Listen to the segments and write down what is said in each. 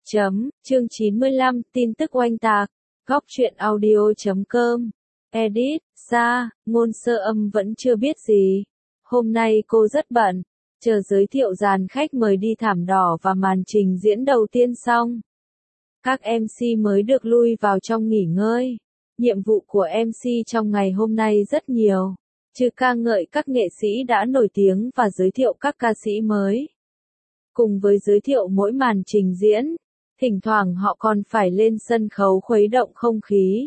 Chương 95, tin tức oanh tạc. Góc truyện audio.com. Edit, Sa, Ngôn Sơ Âm vẫn chưa biết gì. Hôm nay cô rất bận, chờ giới thiệu dàn khách mời đi thảm đỏ và màn trình diễn đầu tiên xong. Các MC mới được lui vào trong nghỉ ngơi. Nhiệm vụ của MC trong ngày hôm nay rất nhiều, trừ ca ngợi các nghệ sĩ đã nổi tiếng và giới thiệu các ca sĩ mới. Cùng với giới thiệu mỗi màn trình diễn, thỉnh thoảng họ còn phải lên sân khấu khuấy động không khí.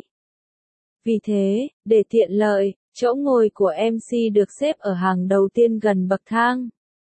Vì thế, để tiện lợi, chỗ ngồi của MC được xếp ở hàng đầu tiên gần bậc thang.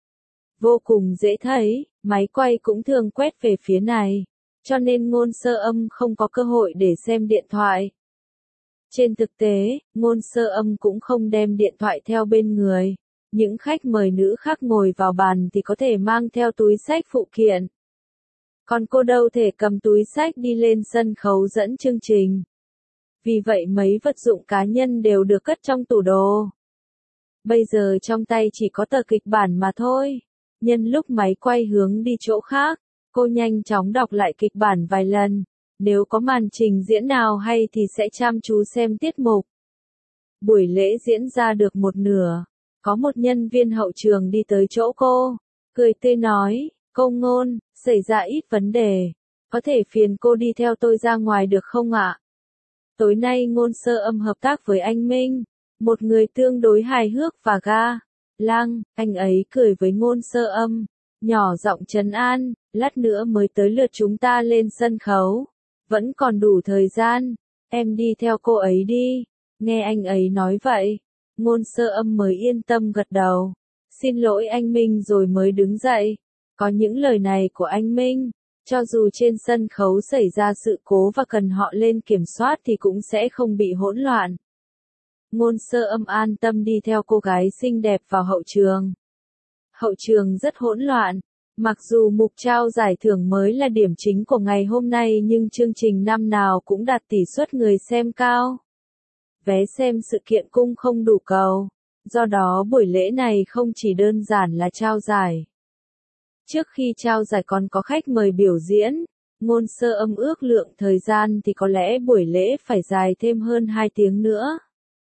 Vô cùng dễ thấy, máy quay cũng thường quét về phía này, cho nên Ngôn Sơ Âm không có cơ hội để xem điện thoại. Trên thực tế, Ngôn Sơ Âm cũng không đem điện thoại theo bên người. Những khách mời nữ khác ngồi vào bàn thì có thể mang theo túi xách phụ kiện. Còn cô đâu thể cầm túi xách đi lên sân khấu dẫn chương trình. Vì vậy mấy vật dụng cá nhân đều được cất trong tủ đồ. Bây giờ trong tay chỉ có tờ kịch bản mà thôi. Nhân lúc máy quay hướng đi chỗ khác, cô nhanh chóng đọc lại kịch bản vài lần. Nếu có màn trình diễn nào hay thì sẽ chăm chú xem tiết mục. Buổi lễ diễn ra được một nửa. Có một nhân viên hậu trường đi tới chỗ cô, cười tươi nói, cô Ngôn, xảy ra ít vấn đề. Có thể phiền cô đi theo tôi ra ngoài được không ạ? Tối nay Ngôn Sơ Âm hợp tác với anh Minh, một người tương đối hài hước và ga lăng. Anh ấy cười với Ngôn Sơ Âm, nhỏ giọng trấn an, lát nữa mới tới lượt chúng ta lên sân khấu. Vẫn còn đủ thời gian, em đi theo cô ấy đi. Nghe anh ấy nói vậy, Ngôn Sơ Âm mới yên tâm gật đầu. Xin lỗi anh Minh rồi mới đứng dậy. Có những lời này của anh Minh, cho dù trên sân khấu xảy ra sự cố và cần họ lên kiểm soát thì cũng sẽ không bị hỗn loạn. Ngôn Sơ Âm an tâm đi theo cô gái xinh đẹp vào hậu trường. Hậu trường rất hỗn loạn. Mặc dù mục trao giải thưởng mới là điểm chính của ngày hôm nay nhưng chương trình năm nào cũng đạt tỷ suất người xem cao. Vé xem sự kiện cung không đủ cầu. Do đó buổi lễ này không chỉ đơn giản là trao giải. Trước khi trao giải còn có khách mời biểu diễn, Ngôn Sơ Âm ước lượng thời gian thì có lẽ buổi lễ phải dài thêm hơn 2 tiếng nữa.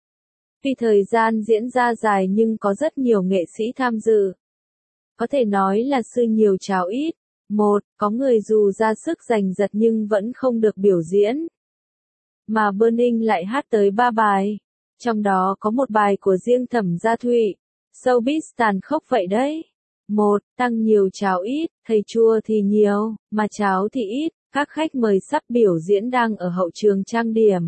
Vì thời gian diễn ra dài nhưng có rất nhiều nghệ sĩ tham dự. Có thể nói là sư nhiều cháo ít. Một, có người dù ra sức giành giật nhưng vẫn không được biểu diễn. Mà Burning lại hát tới 3 bài. Trong đó có một bài của riêng Thẩm Gia Thụy. Showbiz tàn khốc vậy đấy. Một, tăng nhiều cháo ít, thầy chua thì nhiều, mà cháo thì ít. Các khách mời sắp biểu diễn đang ở hậu trường trang điểm.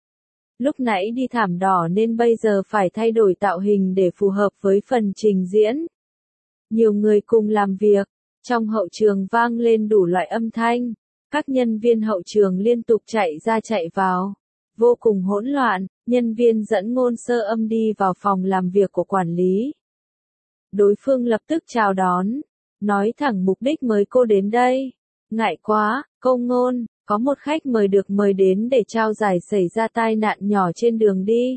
Lúc nãy đi thảm đỏ nên bây giờ phải thay đổi tạo hình để phù hợp với phần trình diễn. Nhiều người cùng làm việc, trong hậu trường vang lên đủ loại âm thanh. Các nhân viên hậu trường liên tục chạy ra chạy vào. Vô cùng hỗn loạn, nhân viên dẫn Ngôn Sơ Âm đi vào phòng làm việc của quản lý. Đối phương lập tức chào đón, nói thẳng mục đích mời cô đến đây. Ngại quá, cô Ngôn, có một khách mời được mời đến để trao giải xảy ra tai nạn nhỏ trên đường đi.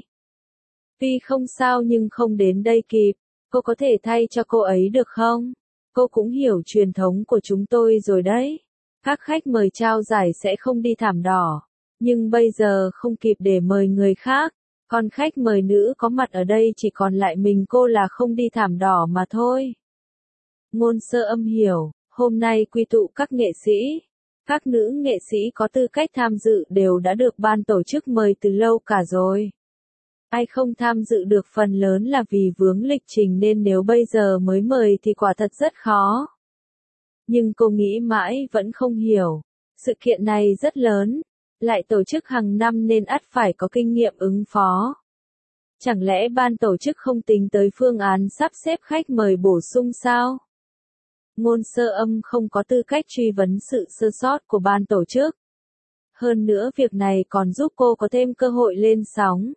Tuy không sao nhưng không đến đây kịp, cô có thể thay cho cô ấy được không? Cô cũng hiểu truyền thống của chúng tôi rồi đấy. Các khách mời trao giải sẽ không đi thảm đỏ. Nhưng bây giờ không kịp để mời người khác. Còn khách mời nữ có mặt ở đây chỉ còn lại mình cô là không đi thảm đỏ mà thôi. Ngôn Sơ Âm hiểu, hôm nay quy tụ các nghệ sĩ. Các nữ nghệ sĩ có tư cách tham dự đều đã được ban tổ chức mời từ lâu cả rồi. Ai không tham dự được phần lớn là vì vướng lịch trình nên nếu bây giờ mới mời thì quả thật rất khó. Nhưng cô nghĩ mãi vẫn không hiểu. Sự kiện này rất lớn, lại tổ chức hàng năm nên ắt phải có kinh nghiệm ứng phó. Chẳng lẽ ban tổ chức không tính tới phương án sắp xếp khách mời bổ sung sao? Ngôn Sơ Âm không có tư cách truy vấn sự sơ sót của ban tổ chức. Hơn nữa việc này còn giúp cô có thêm cơ hội lên sóng.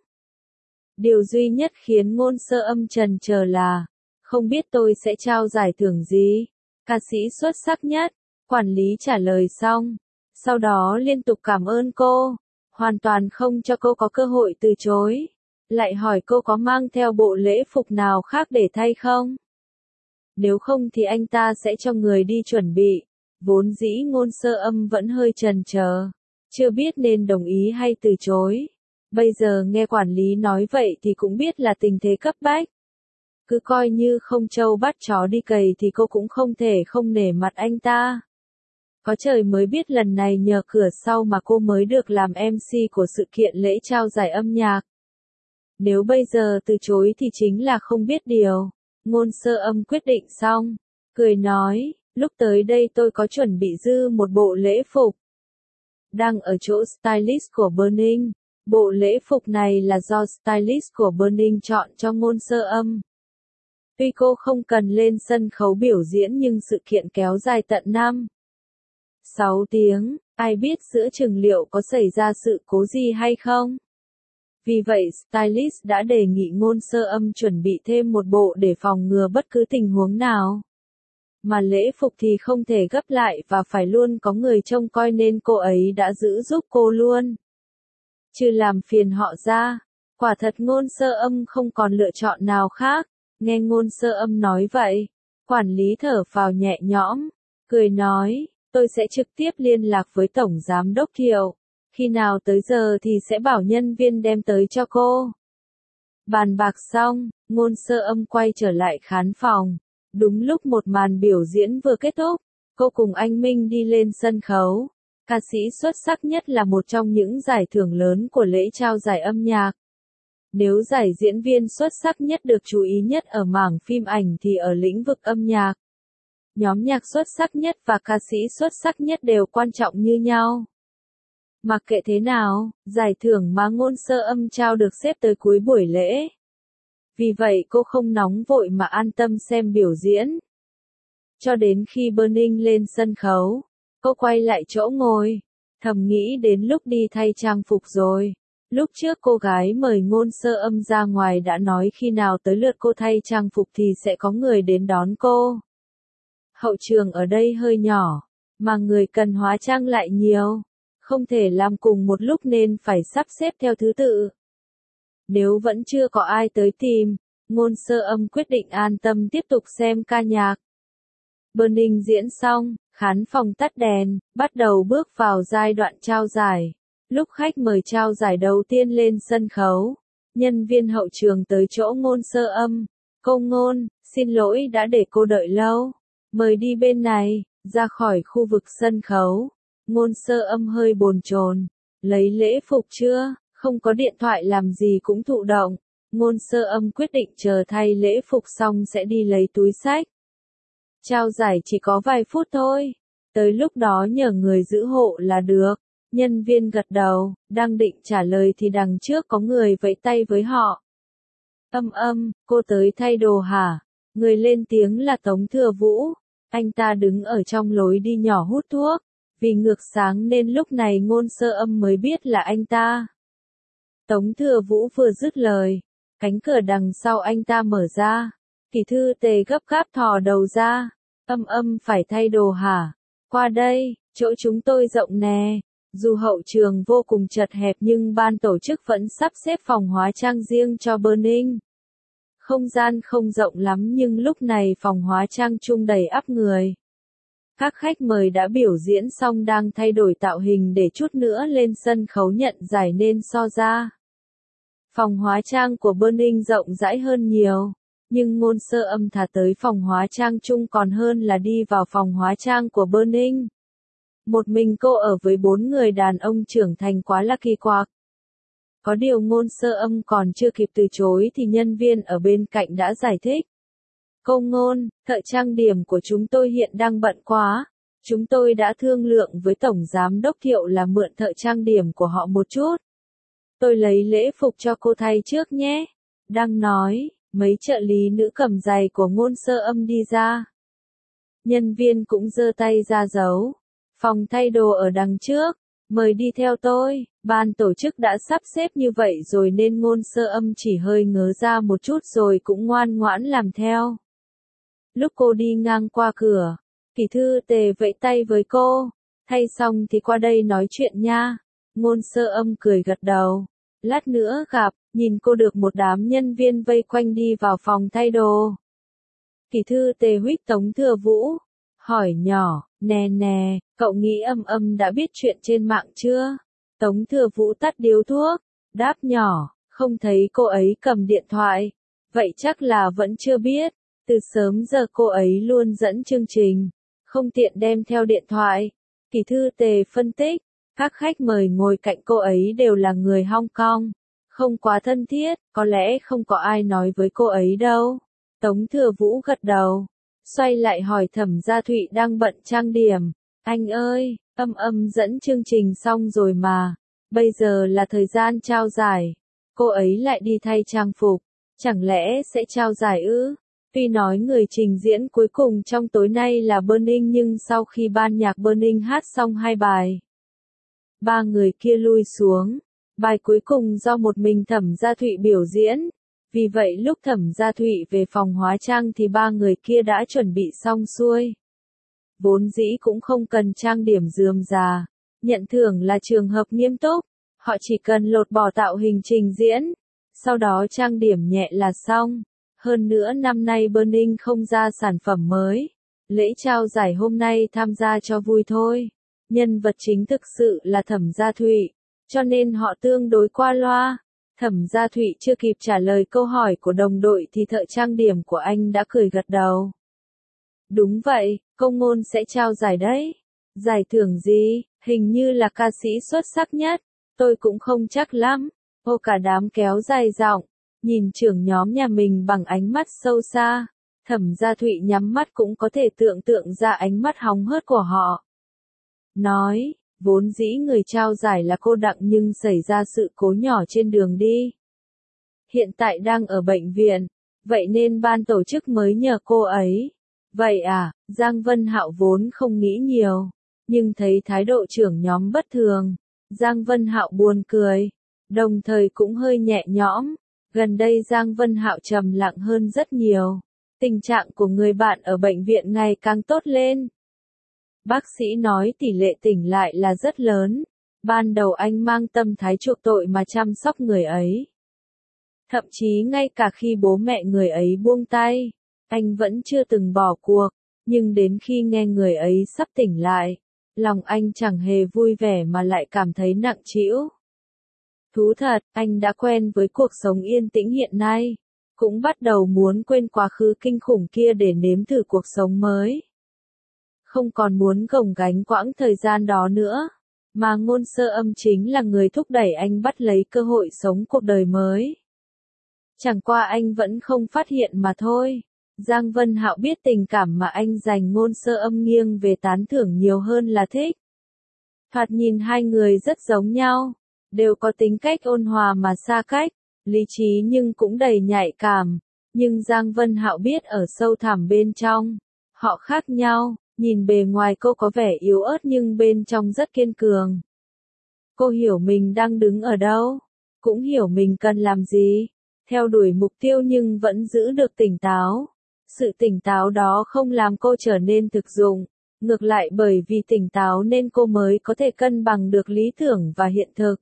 Điều duy nhất khiến Ngôn Sơ Âm chần chờ là, không biết tôi sẽ trao giải thưởng gì? Ca sĩ xuất sắc nhất, quản lý trả lời xong. Sau đó liên tục cảm ơn cô, hoàn toàn không cho cô có cơ hội từ chối. Lại hỏi cô có mang theo bộ lễ phục nào khác để thay không? Nếu không thì anh ta sẽ cho người đi chuẩn bị. Vốn dĩ Ngôn Sơ Âm vẫn hơi chần chờ, chưa biết nên đồng ý hay từ chối. Bây giờ nghe quản lý nói vậy thì cũng biết là tình thế cấp bách. Cứ coi như không trâu bắt chó đi cày thì cô cũng không thể không nể mặt anh ta. Có trời mới biết lần này nhờ cửa sau mà cô mới được làm MC của sự kiện lễ trao giải âm nhạc. Nếu bây giờ từ chối thì chính là không biết điều. Ngôn Sơ Âm quyết định xong, cười nói, lúc tới đây tôi có chuẩn bị dư một bộ lễ phục. Đang ở chỗ stylist của Burning. Bộ lễ phục này là do stylist của Burning chọn cho Ngôn Sơ Âm. Tuy cô không cần lên sân khấu biểu diễn nhưng sự kiện kéo dài tận 6 tiếng, ai biết giữa chừng liệu có xảy ra sự cố gì hay không? Vì vậy stylist đã đề nghị Ngôn Sơ Âm chuẩn bị thêm một bộ để phòng ngừa bất cứ tình huống nào. Mà lễ phục thì không thể gấp lại và phải luôn có người trông coi nên cô ấy đã giữ giúp cô luôn. Chứ làm phiền họ ra, quả thật Ngôn Sơ Âm không còn lựa chọn nào khác. Nghe Ngôn Sơ Âm nói vậy, quản lý thở phào nhẹ nhõm, cười nói, tôi sẽ trực tiếp liên lạc với Tổng Giám đốc Thiệu, khi nào tới giờ thì sẽ bảo nhân viên đem tới cho cô. Bàn bạc xong, Ngôn Sơ Âm quay trở lại khán phòng, đúng lúc một màn biểu diễn vừa kết thúc, cô cùng anh Minh đi lên sân khấu. Ca sĩ xuất sắc nhất là một trong những giải thưởng lớn của lễ trao giải âm nhạc. Nếu giải diễn viên xuất sắc nhất được chú ý nhất ở mảng phim ảnh thì ở lĩnh vực âm nhạc. Nhóm nhạc xuất sắc nhất và ca sĩ xuất sắc nhất đều quan trọng như nhau. Mặc kệ thế nào, giải thưởng mà Ngôn Sơ Âm trao được xếp tới cuối buổi lễ. Vì vậy cô không nóng vội mà an tâm xem biểu diễn. Cho đến khi Burning lên sân khấu, cô quay lại chỗ ngồi, thầm nghĩ đến lúc đi thay trang phục rồi. Lúc trước cô gái mời Ngôn Sơ Âm ra ngoài đã nói khi nào tới lượt cô thay trang phục thì sẽ có người đến đón cô. Hậu trường ở đây hơi nhỏ, mà người cần hóa trang lại nhiều, không thể làm cùng một lúc nên phải sắp xếp theo thứ tự. Nếu vẫn chưa có ai tới tìm, Ngôn Sơ Âm quyết định an tâm tiếp tục xem ca nhạc. Burning diễn xong, khán phòng tắt đèn, bắt đầu bước vào giai đoạn trao giải. Lúc khách mời trao giải đầu tiên lên sân khấu, nhân viên hậu trường tới chỗ Ngôn Sơ Âm. Cô Ngôn, xin lỗi đã để cô đợi lâu. Mời đi bên này, ra khỏi khu vực sân khấu. Ngôn Sơ Âm hơi bồn chồn, lấy lễ phục chưa, không có điện thoại làm gì cũng thụ động. Ngôn Sơ Âm quyết định chờ thay lễ phục xong sẽ đi lấy túi xách. Trao giải chỉ có vài phút thôi, tới lúc đó nhờ người giữ hộ là được. Nhân viên gật đầu, đang định trả lời thì đằng trước có người vẫy tay với họ. Âm, cô tới thay đồ hả? Người lên tiếng là Tống Thừa Vũ. Anh ta đứng ở trong lối đi nhỏ hút thuốc. Vì ngược sáng nên lúc này Ngôn Sơ Âm mới biết là anh ta. Tống Thừa Vũ vừa dứt lời, cánh cửa đằng sau anh ta mở ra. Kỷ Thư Tề gấp gáp thò đầu ra. Âm phải thay đồ hả? Qua đây, chỗ chúng tôi rộng nè. Dù hậu trường vô cùng chật hẹp nhưng ban tổ chức vẫn sắp xếp phòng hóa trang riêng cho Burning. Không gian không rộng lắm nhưng lúc này phòng hóa trang chung đầy ắp người. Các khách mời đã biểu diễn xong đang thay đổi tạo hình để chút nữa lên sân khấu nhận giải nên so ra. Phòng hóa trang của Burning rộng rãi hơn nhiều, nhưng Ngôn Sơ Âm thà tới phòng hóa trang chung còn hơn là đi vào phòng hóa trang của Burning. Một mình cô ở với 4 người đàn ông trưởng thành quá là kỳ quặc. Có điều Ngôn Sơ Âm còn chưa kịp từ chối thì nhân viên ở bên cạnh đã giải thích. Cô Ngôn, thợ trang điểm của chúng tôi hiện đang bận quá. Chúng tôi đã thương lượng với Tổng Giám đốc Thiệu là mượn thợ trang điểm của họ một chút. Tôi lấy lễ phục cho cô thay trước nhé. Đang nói, mấy trợ lý nữ cầm giày của Ngôn Sơ Âm đi ra. Nhân viên cũng giơ tay ra dấu. Phòng thay đồ ở đằng trước, mời đi theo tôi. Ban tổ chức đã sắp xếp như vậy rồi nên Ngôn Sơ Âm chỉ hơi ngớ ra một chút rồi cũng ngoan ngoãn làm theo. Lúc cô đi ngang qua cửa, Kỷ Thư Tề vẫy tay với cô. Thay xong thì qua đây nói chuyện nha. Ngôn Sơ Âm cười gật đầu. Lát nữa gặp, nhìn cô được một đám nhân viên vây quanh đi vào phòng thay đồ. Kỷ Thư Tề huých Tống Thừa Vũ. hỏi nhỏ, nè nè, cậu nghĩ Âm Âm đã biết chuyện trên mạng chưa? Tống Thừa Vũ tắt điếu thuốc, đáp nhỏ, không thấy cô ấy cầm điện thoại. Vậy chắc là vẫn chưa biết, từ sớm giờ cô ấy luôn dẫn chương trình, không tiện đem theo điện thoại. Kỳ Thư Tề phân tích, các khách mời ngồi cạnh cô ấy đều là người Hong Kong, không quá thân thiết, có lẽ không có ai nói với cô ấy đâu. Tống Thừa Vũ gật đầu, xoay lại hỏi Thẩm Gia Thụy đang bận trang điểm, anh ơi, Âm Âm dẫn chương trình xong rồi mà, bây giờ là thời gian trao giải, cô ấy lại đi thay trang phục, chẳng lẽ sẽ trao giải ư? Tuy nói người trình diễn cuối cùng trong tối nay là Burning nhưng sau khi ban nhạc Burning hát xong 2 bài, ba người kia lui xuống, bài cuối cùng do một mình Thẩm Gia Thụy biểu diễn. Vì vậy lúc Thẩm Gia Thụy về phòng hóa trang thì ba người kia đã chuẩn bị xong xuôi. Vốn dĩ cũng không cần trang điểm rườm rà, nhận thưởng là trường hợp nghiêm túc, họ chỉ cần lột bỏ tạo hình trình diễn, sau đó trang điểm nhẹ là xong. Hơn nữa năm nay Burning không ra sản phẩm mới, lễ trao giải hôm nay tham gia cho vui thôi. Nhân vật chính thực sự là Thẩm Gia Thụy, cho nên họ tương đối qua loa. Thẩm Gia Thụy chưa kịp trả lời câu hỏi của đồng đội thì thợ trang điểm của anh đã cười gật đầu. Đúng vậy, Công Ngôn sẽ trao giải đấy. Giải thưởng gì? Hình như là ca sĩ xuất sắc nhất. Tôi cũng không chắc lắm. Ô, cả đám kéo dài giọng, nhìn trưởng nhóm nhà mình bằng ánh mắt sâu xa. Thẩm Gia Thụy nhắm mắt cũng có thể tưởng tượng ra ánh mắt hóng hớt của họ. Nói, vốn dĩ người trao giải là cô Đặng nhưng xảy ra sự cố nhỏ trên đường đi. Hiện tại đang ở bệnh viện, vậy nên ban tổ chức mới nhờ cô ấy. Vậy à, Giang Vân Hạo vốn không nghĩ nhiều, nhưng thấy thái độ trưởng nhóm bất thường, Giang Vân Hạo buồn cười, đồng thời cũng hơi nhẹ nhõm. Gần đây Giang Vân Hạo trầm lặng hơn rất nhiều, tình trạng của người bạn ở bệnh viện ngày càng tốt lên. Bác sĩ nói tỷ lệ tỉnh lại là rất lớn, ban đầu anh mang tâm thái chuộc tội mà chăm sóc người ấy. Thậm chí ngay cả khi bố mẹ người ấy buông tay, anh vẫn chưa từng bỏ cuộc, nhưng đến khi nghe người ấy sắp tỉnh lại, lòng anh chẳng hề vui vẻ mà lại cảm thấy nặng trĩu. Thú thật, anh đã quen với cuộc sống yên tĩnh hiện nay, cũng bắt đầu muốn quên quá khứ kinh khủng kia để nếm thử cuộc sống mới. Không còn muốn gồng gánh quãng thời gian đó nữa, mà Ngôn Sơ Âm chính là người thúc đẩy anh bắt lấy cơ hội sống cuộc đời mới. Chẳng qua anh vẫn không phát hiện mà thôi. Giang Vân Hạo biết tình cảm mà anh dành Ngôn Sơ Âm nghiêng về tán thưởng nhiều hơn là thích. Thoạt nhìn hai người rất giống nhau, đều có tính cách ôn hòa mà xa cách, lý trí nhưng cũng đầy nhạy cảm, nhưng Giang Vân Hạo biết ở sâu thẳm bên trong, họ khác nhau. Nhìn bề ngoài cô có vẻ yếu ớt nhưng bên trong rất kiên cường. Cô hiểu mình đang đứng ở đâu, cũng hiểu mình cần làm gì, theo đuổi mục tiêu nhưng vẫn giữ được tỉnh táo. Sự tỉnh táo đó không làm cô trở nên thực dụng, ngược lại bởi vì tỉnh táo nên cô mới có thể cân bằng được lý tưởng và hiện thực.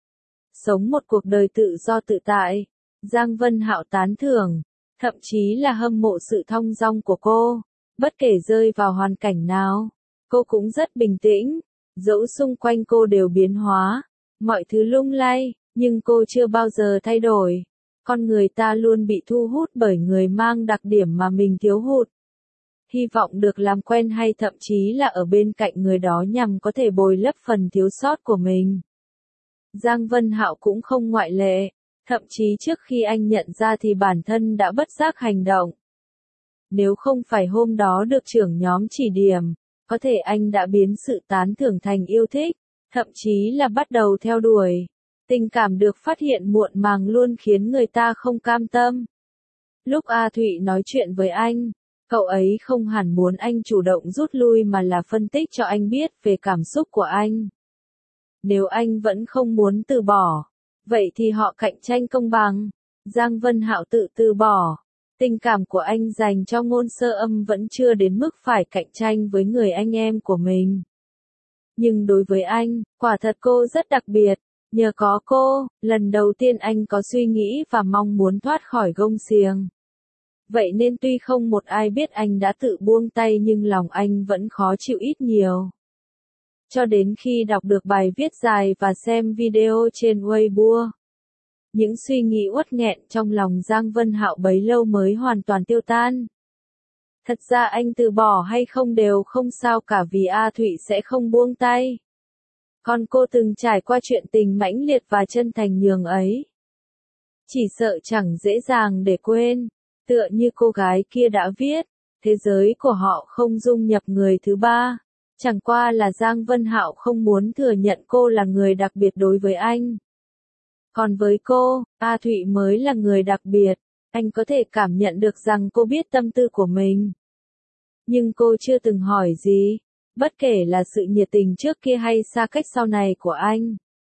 Sống một cuộc đời tự do tự tại, Giang Vân Hạo tán thưởng, thậm chí là hâm mộ sự thong dong của cô. Bất kể rơi vào hoàn cảnh nào, cô cũng rất bình tĩnh, dẫu xung quanh cô đều biến hóa, mọi thứ lung lay, nhưng cô chưa bao giờ thay đổi. Con người ta luôn bị thu hút bởi người mang đặc điểm mà mình thiếu hụt. Hy vọng được làm quen hay thậm chí là ở bên cạnh người đó nhằm có thể bồi lấp phần thiếu sót của mình. Giang Vân Hạo cũng không ngoại lệ, thậm chí trước khi anh nhận ra thì bản thân đã bất giác hành động. Nếu không phải hôm đó được trưởng nhóm chỉ điểm, có thể anh đã biến sự tán thưởng thành yêu thích, thậm chí là bắt đầu theo đuổi. Tình cảm được phát hiện muộn màng luôn khiến người ta không cam tâm. Lúc A Thụy nói chuyện với anh, cậu ấy không hẳn muốn anh chủ động rút lui mà là phân tích cho anh biết về cảm xúc của anh. Nếu anh vẫn không muốn từ bỏ, vậy thì họ cạnh tranh công bằng. Giang Vân Hạo tự từ bỏ. Tình cảm của anh dành cho Ngôn Sơ Âm vẫn chưa đến mức phải cạnh tranh với người anh em của mình. Nhưng đối với anh, quả thật cô rất đặc biệt. Nhờ có cô, lần đầu tiên anh có suy nghĩ và mong muốn thoát khỏi gông xiềng. Vậy nên tuy không một ai biết anh đã tự buông tay nhưng lòng anh vẫn khó chịu ít nhiều. Cho đến khi đọc được bài viết dài và xem video trên Weibo, những suy nghĩ uất nghẹn trong lòng Giang Vân Hạo bấy lâu mới hoàn toàn tiêu tan. Thật ra anh từ bỏ hay không đều không sao cả vì A Thụy sẽ không buông tay. Còn cô từng trải qua chuyện tình mãnh liệt và chân thành nhường ấy. Chỉ sợ chẳng dễ dàng để quên, tựa như cô gái kia đã viết, thế giới của họ không dung nhập người thứ ba. Chẳng qua là Giang Vân Hạo không muốn thừa nhận cô là người đặc biệt đối với anh. Còn với cô, A Thụy mới là người đặc biệt, anh có thể cảm nhận được rằng cô biết tâm tư của mình. Nhưng cô chưa từng hỏi gì, bất kể là sự nhiệt tình trước kia hay xa cách sau này của anh.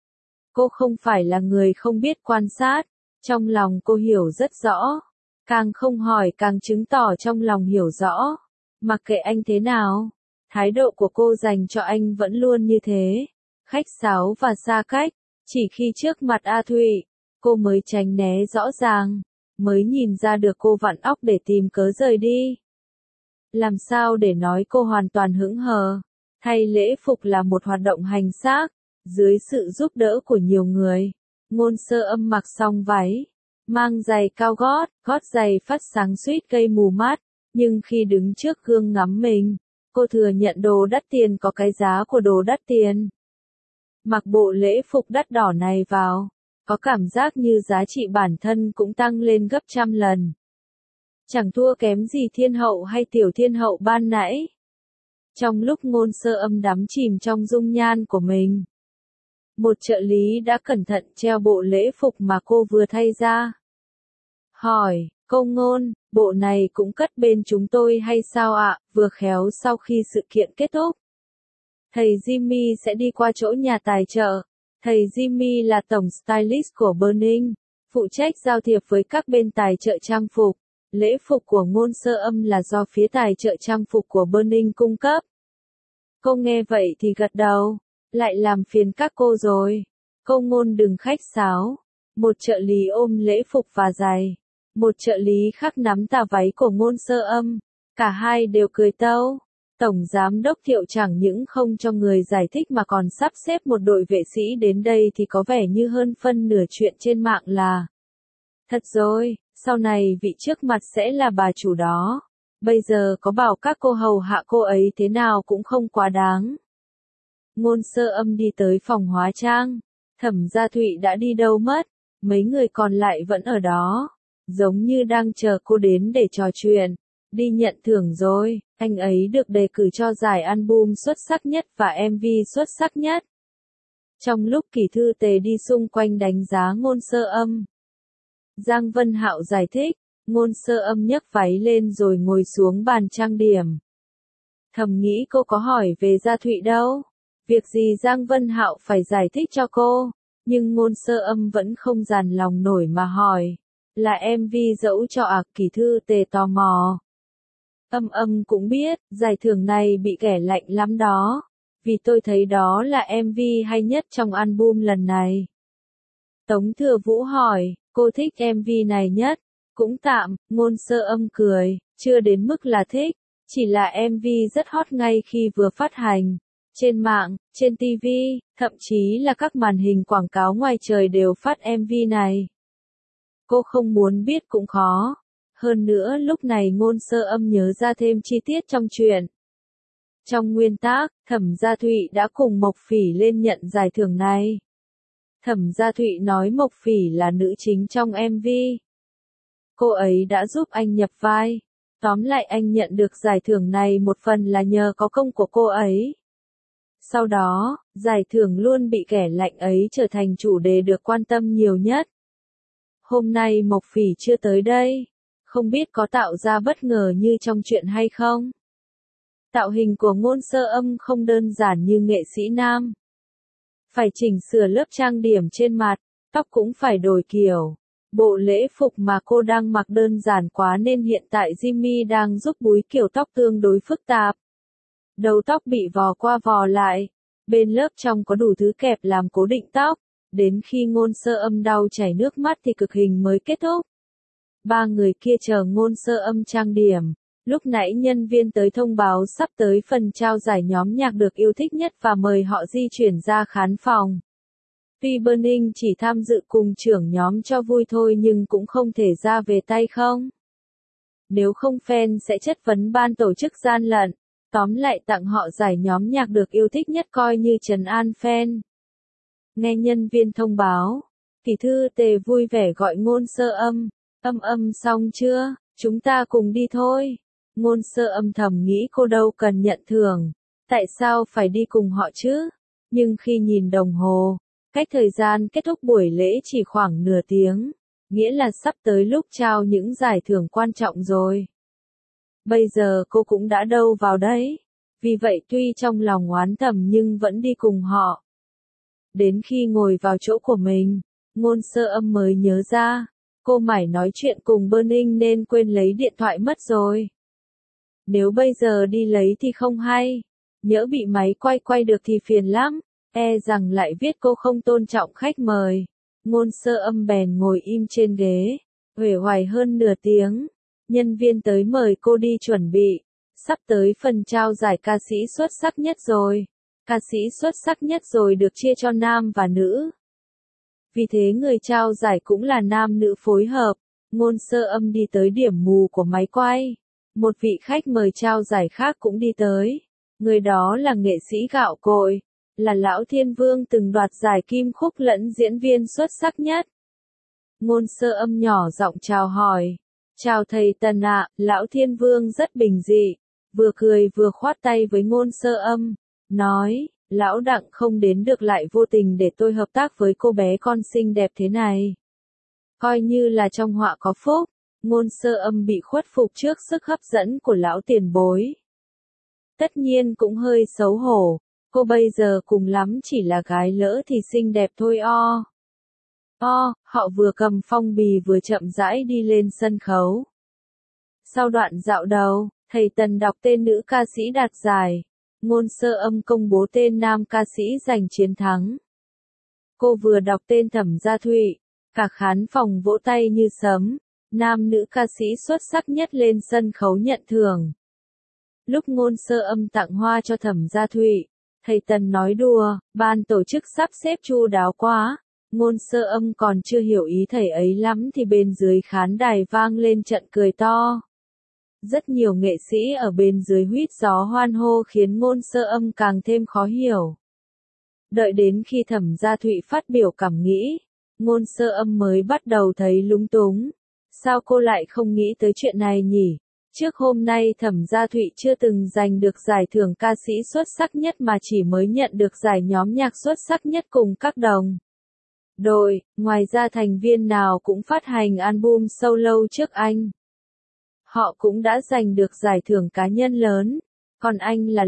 Cô không phải là người không biết quan sát, trong lòng cô hiểu rất rõ. Càng không hỏi càng chứng tỏ trong lòng hiểu rõ. Mặc kệ anh thế nào, thái độ của cô dành cho anh vẫn luôn như thế. Khách sáo và xa cách, chỉ khi trước mặt A Thụy, cô mới tránh né rõ ràng, mới nhìn ra được cô vặn óc để tìm cớ rời đi. Làm sao để nói cô hoàn toàn hững hờ, thay lễ phục là một hoạt động hành xác, dưới sự giúp đỡ của nhiều người. Ngôn Sơ Âm mặc xong váy, mang giày cao gót, gót giày phát sáng suýt gây mù mắt, nhưng khi đứng trước gương ngắm mình, cô thừa nhận đồ đắt tiền có cái giá của đồ đắt tiền. Mặc bộ lễ phục đắt đỏ này vào, có cảm giác như giá trị bản thân cũng tăng lên gấp trăm lần. Chẳng thua kém gì thiên hậu hay tiểu thiên hậu ban nãy. Trong lúc Ngôn Sơ Âm đắm chìm trong dung nhan của mình, một trợ lý đã cẩn thận treo bộ lễ phục mà cô vừa thay ra. Hỏi, cô Ngôn, bộ này cũng cất bên chúng tôi hay sao ạ? Vừa khéo sau khi sự kiện kết thúc, thầy Jimmy sẽ đi qua chỗ nhà tài trợ. Thầy Jimmy là tổng stylist của Burning, phụ trách giao thiệp với các bên tài trợ trang phục. Lễ phục của Ngôn Sơ Âm là do phía tài trợ trang phục của Burning cung cấp. Cô nghe vậy thì gật đầu, lại làm phiền các cô rồi. Cô Ngôn đừng khách sáo. Một trợ lý ôm lễ phục và giày. Một trợ lý khác nắm tà váy của Ngôn Sơ Âm. Cả hai đều cười tâu. Tổng giám đốc Thiệu chẳng những không cho người giải thích mà còn sắp xếp một đội vệ sĩ đến đây thì có vẻ như hơn phân nửa chuyện trên mạng là thật rồi, sau này vị trước mặt sẽ là bà chủ đó. Bây giờ có bảo các cô hầu hạ cô ấy thế nào cũng không quá đáng. Ngôn Sơ Âm đi tới phòng hóa trang. Thẩm Gia Thụy đã đi đâu mất, mấy người còn lại vẫn ở đó, giống như đang chờ cô đến để trò chuyện. Đi nhận thưởng rồi, anh ấy được đề cử cho giải album xuất sắc nhất và MV xuất sắc nhất. Trong lúc Kỳ Thư Tề đi xung quanh đánh giá Ngôn Sơ Âm, Giang Vân Hạo giải thích, Ngôn Sơ Âm nhấc váy lên rồi ngồi xuống bàn trang điểm. Thầm nghĩ cô có hỏi về Gia Thụy đâu, việc gì Giang Vân Hạo phải giải thích cho cô, nhưng Ngôn Sơ Âm vẫn không dằn lòng nổi mà hỏi, là MV dẫu cho Kỳ Thư Tề tò mò. Âm cũng biết, giải thưởng này bị ghẻ lạnh lắm đó, vì tôi thấy đó là MV hay nhất trong album lần này. Tống Thừa Vũ hỏi, cô thích MV này nhất, cũng tạm, Ngôn Sơ Âm cười, chưa đến mức là thích, chỉ là MV rất hot ngay khi vừa phát hành. Trên mạng, trên TV, thậm chí là các màn hình quảng cáo ngoài trời đều phát MV này. Cô không muốn biết cũng khó. Hơn nữa lúc này Ngôn Sơ Âm nhớ ra thêm chi tiết trong chuyện. Trong nguyên tác, Thẩm Gia Thụy đã cùng Mộc Phỉ lên nhận giải thưởng này. Thẩm Gia Thụy nói Mộc Phỉ là nữ chính trong MV. Cô ấy đã giúp anh nhập vai. Tóm lại anh nhận được giải thưởng này một phần là nhờ có công của cô ấy. Sau đó, giải thưởng luôn bị kẻ lạnh ấy trở thành chủ đề được quan tâm nhiều nhất. Hôm nay Mộc Phỉ chưa tới đây. Không biết có tạo ra bất ngờ như trong chuyện hay không? Tạo hình của Ngôn Sơ Âm không đơn giản như nghệ sĩ nam. Phải chỉnh sửa lớp trang điểm trên mặt, tóc cũng phải đổi kiểu. Bộ lễ phục mà cô đang mặc đơn giản quá nên hiện tại Jimmy đang giúp búi kiểu tóc tương đối phức tạp. Đầu tóc bị vò qua vò lại. Bên lớp trong có đủ thứ kẹp làm cố định tóc. Đến khi Ngôn Sơ Âm đau chảy nước mắt thì cực hình mới kết thúc. Ba người kia chờ Ngôn Sơ Âm trang điểm. Lúc nãy nhân viên tới thông báo sắp tới phần trao giải nhóm nhạc được yêu thích nhất và mời họ di chuyển ra khán phòng. Tuy Burning chỉ tham dự cùng trưởng nhóm cho vui thôi nhưng cũng không thể ra về tay không. Nếu không fan sẽ chất vấn ban tổ chức gian lận. Tóm lại tặng họ giải nhóm nhạc được yêu thích nhất coi như trấn an fan. Nghe nhân viên thông báo, Kỷ Thư Tề vui vẻ gọi Ngôn Sơ Âm. Âm xong chưa, chúng ta cùng đi thôi. Ngôn Sơ Âm thầm nghĩ cô đâu cần nhận thưởng. Tại sao phải đi cùng họ chứ? Nhưng khi nhìn đồng hồ, cách thời gian kết thúc buổi lễ chỉ khoảng nửa tiếng. Nghĩa là sắp tới lúc trao những giải thưởng quan trọng rồi. Bây giờ cô cũng đã đâu vào đấy. Vì vậy tuy trong lòng oán thầm nhưng vẫn đi cùng họ. Đến khi ngồi vào chỗ của mình, Ngôn Sơ Âm mới nhớ ra, cô mải nói chuyện cùng Burning nên quên lấy điện thoại mất rồi. Nếu bây giờ đi lấy thì không hay, nhỡ bị máy quay được thì phiền lắm, e rằng lại viết cô không tôn trọng khách mời. Ngôn Sơ Âm bèn ngồi im trên ghế, uể oải hơn nửa tiếng. Nhân viên tới mời cô đi chuẩn bị, sắp tới phần trao giải ca sĩ xuất sắc nhất rồi. Ca sĩ xuất sắc nhất rồi được chia cho nam và nữ. Vì thế người trao giải cũng là nam nữ phối hợp. Ngôn Sơ Âm đi tới điểm mù của máy quay. Một vị khách mời trao giải khác cũng đi tới. Người đó là nghệ sĩ gạo cội, là Lão Thiên Vương từng đoạt giải Kim Khúc lẫn diễn viên xuất sắc nhất. Ngôn Sơ Âm nhỏ giọng chào hỏi. Chào thầy Tần ạ, Lão Thiên Vương rất bình dị, vừa cười vừa khoát tay với Ngôn Sơ Âm, nói, Lão Đặng không đến được lại vô tình để tôi hợp tác với cô bé con xinh đẹp thế này. Coi như là trong họa có phúc. Ngôn Sơ Âm bị khuất phục trước sức hấp dẫn của lão tiền bối. Tất nhiên cũng hơi xấu hổ, cô bây giờ cùng lắm chỉ là gái lỡ thì xinh đẹp thôi o. Họ vừa cầm phong bì vừa chậm rãi đi lên sân khấu. Sau đoạn dạo đầu, thầy Tần đọc tên nữ ca sĩ đạt giải. Ngôn Sơ Âm công bố tên nam ca sĩ giành chiến thắng. Cô vừa đọc tên Thẩm Gia Thụy, cả khán phòng vỗ tay như sấm. Nam nữ ca sĩ xuất sắc nhất lên sân khấu nhận thưởng. Lúc Ngôn Sơ Âm tặng hoa cho Thẩm Gia Thụy, thầy Tần nói đùa, ban tổ chức sắp xếp chu đáo quá. Ngôn Sơ Âm còn chưa hiểu ý thầy ấy lắm thì bên dưới khán đài vang lên trận cười to. Rất nhiều nghệ sĩ ở bên dưới huýt gió hoan hô khiến Ngôn Sơ Âm càng thêm khó hiểu. Đợi đến khi Thẩm Gia Thụy phát biểu cảm nghĩ, Ngôn Sơ Âm mới bắt đầu thấy lúng túng. Sao cô lại không nghĩ tới chuyện này nhỉ? Trước hôm nay Thẩm Gia Thụy chưa từng giành được giải thưởng ca sĩ xuất sắc nhất mà chỉ mới nhận được giải nhóm nhạc xuất sắc nhất cùng các đồng đội. Ngoài ra thành viên nào cũng phát hành album solo trước anh. Họ cũng đã giành được giải thưởng cá nhân lớn. Còn anh là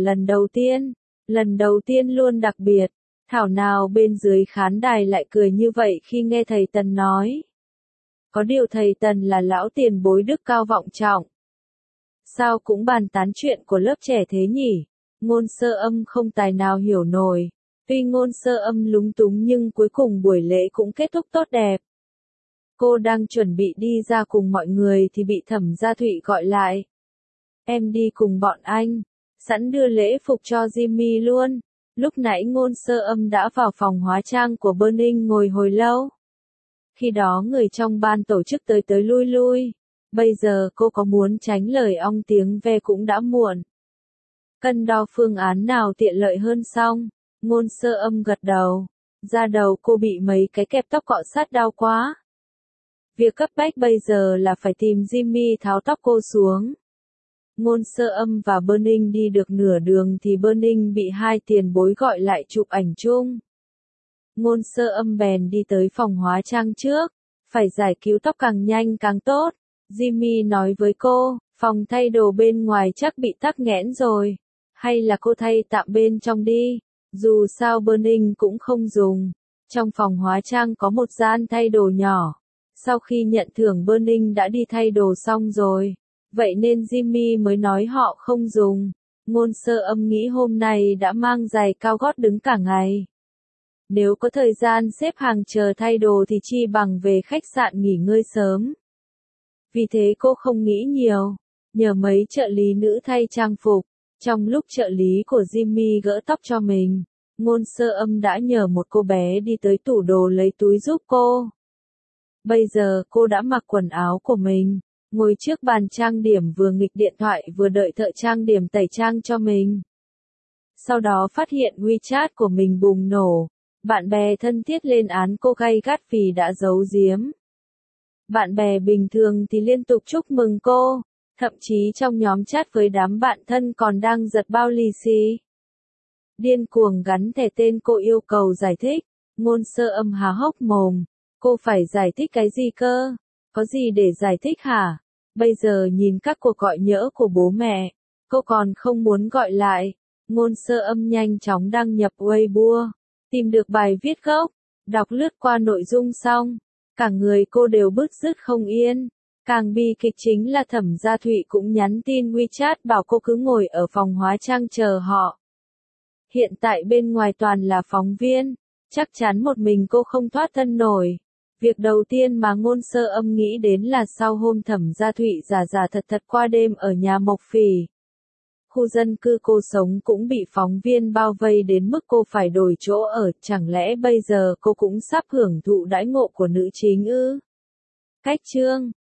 lần đầu tiên luôn đặc biệt. Thảo nào bên dưới khán đài lại cười như vậy khi nghe thầy Tần nói. Có điều thầy Tần là lão tiền bối đức cao vọng trọng. Sao cũng bàn tán chuyện của lớp trẻ thế nhỉ? Ngôn Sơ Âm không tài nào hiểu nổi. Tuy Ngôn Sơ Âm lúng túng nhưng cuối cùng buổi lễ cũng kết thúc tốt đẹp. Cô đang chuẩn bị đi ra cùng mọi người thì bị Thẩm Gia Thụy gọi lại. Em đi cùng bọn anh, sẵn đưa lễ phục cho Jimmy luôn. Lúc nãy Ngôn Sơ Âm đã vào phòng hóa trang của Burning ngồi hồi lâu. Khi đó người trong ban tổ chức tới lui. Bây giờ cô có muốn tránh lời ong tiếng ve cũng đã muộn. Cân đo phương án nào tiện lợi hơn xong. Ngôn Sơ Âm gật đầu. Da đầu cô bị mấy cái kẹp tóc cọ sát đau quá. Việc cấp bách bây giờ là phải tìm Jimmy tháo tóc cô xuống. Ngôn Sơ Âm và Burning đi được nửa đường thì Burning bị hai tiền bối gọi lại chụp ảnh chung. Ngôn Sơ Âm bèn đi tới phòng hóa trang trước. Phải giải cứu tóc càng nhanh càng tốt. Jimmy nói với cô, phòng thay đồ bên ngoài chắc bị tắc nghẽn rồi. Hay là cô thay tạm bên trong đi. Dù sao Burning cũng không dùng. Trong phòng hóa trang có một gian thay đồ nhỏ. Sau khi nhận thưởng Burning đã đi thay đồ xong rồi. Vậy nên Jimmy mới nói họ không dùng. Ngôn Sơ Âm nghĩ hôm nay đã mang giày cao gót đứng cả ngày. Nếu có thời gian xếp hàng chờ thay đồ thì chi bằng về khách sạn nghỉ ngơi sớm. Vì thế cô không nghĩ nhiều, nhờ mấy trợ lý nữ thay trang phục. Trong lúc trợ lý của Jimmy gỡ tóc cho mình, Ngôn Sơ Âm đã nhờ một cô bé đi tới tủ đồ lấy túi giúp cô. Bây giờ cô đã mặc quần áo của mình, ngồi trước bàn trang điểm vừa nghịch điện thoại vừa đợi thợ trang điểm tẩy trang cho mình. Sau đó phát hiện WeChat của mình bùng nổ, bạn bè thân thiết lên án cô gay gắt vì đã giấu giếm. Bạn bè bình thường thì liên tục chúc mừng cô, thậm chí trong nhóm chat với đám bạn thân còn đang giật bao lì xì. Điên cuồng gắn thẻ tên cô yêu cầu giải thích, Ngôn Sơ Âm há hốc mồm, cô phải giải thích cái gì cơ? Có gì để giải thích hả? Bây giờ nhìn các cuộc gọi nhỡ của bố mẹ, cô còn không muốn gọi lại. Ngôn Sơ Âm nhanh chóng đăng nhập Weibo, tìm được bài viết gốc, đọc lướt qua nội dung xong, cả người cô đều bứt rứt không yên. Càng bi kịch chính là Thẩm Gia Thụy cũng nhắn tin WeChat bảo cô cứ ngồi ở phòng hóa trang chờ họ. Hiện tại bên ngoài toàn là phóng viên, chắc chắn một mình cô không thoát thân nổi. Việc đầu tiên mà Ngôn Sơ Âm nghĩ đến là sau hôm Thẩm Gia Thụy giả giả thật thật qua đêm ở nhà Mộc Phỉ. Khu dân cư cô sống cũng bị phóng viên bao vây đến mức cô phải đổi chỗ ở, chẳng lẽ bây giờ cô cũng sắp hưởng thụ đãi ngộ của nữ chính ư? Cách chương